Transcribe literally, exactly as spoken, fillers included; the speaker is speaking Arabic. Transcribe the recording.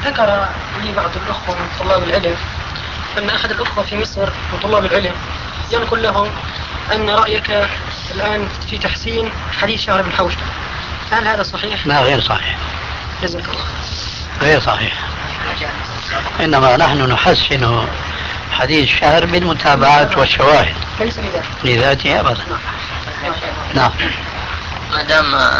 ذكر لي بعض الأخوة من طلاب العلم أن أحد الأخوة في مصر من طلاب العلم ينقل لهم أن رأيك الآن في تحسين حديث شهر بن حوشب، هل هذا صحيح؟ لا، غير صحيح. جزاك الله. غير صحيح، إنما نحن نحسن حديث شهر بالمتابعات والشواهد، ليس لذاته لذاته أبدا. نعم. ما دام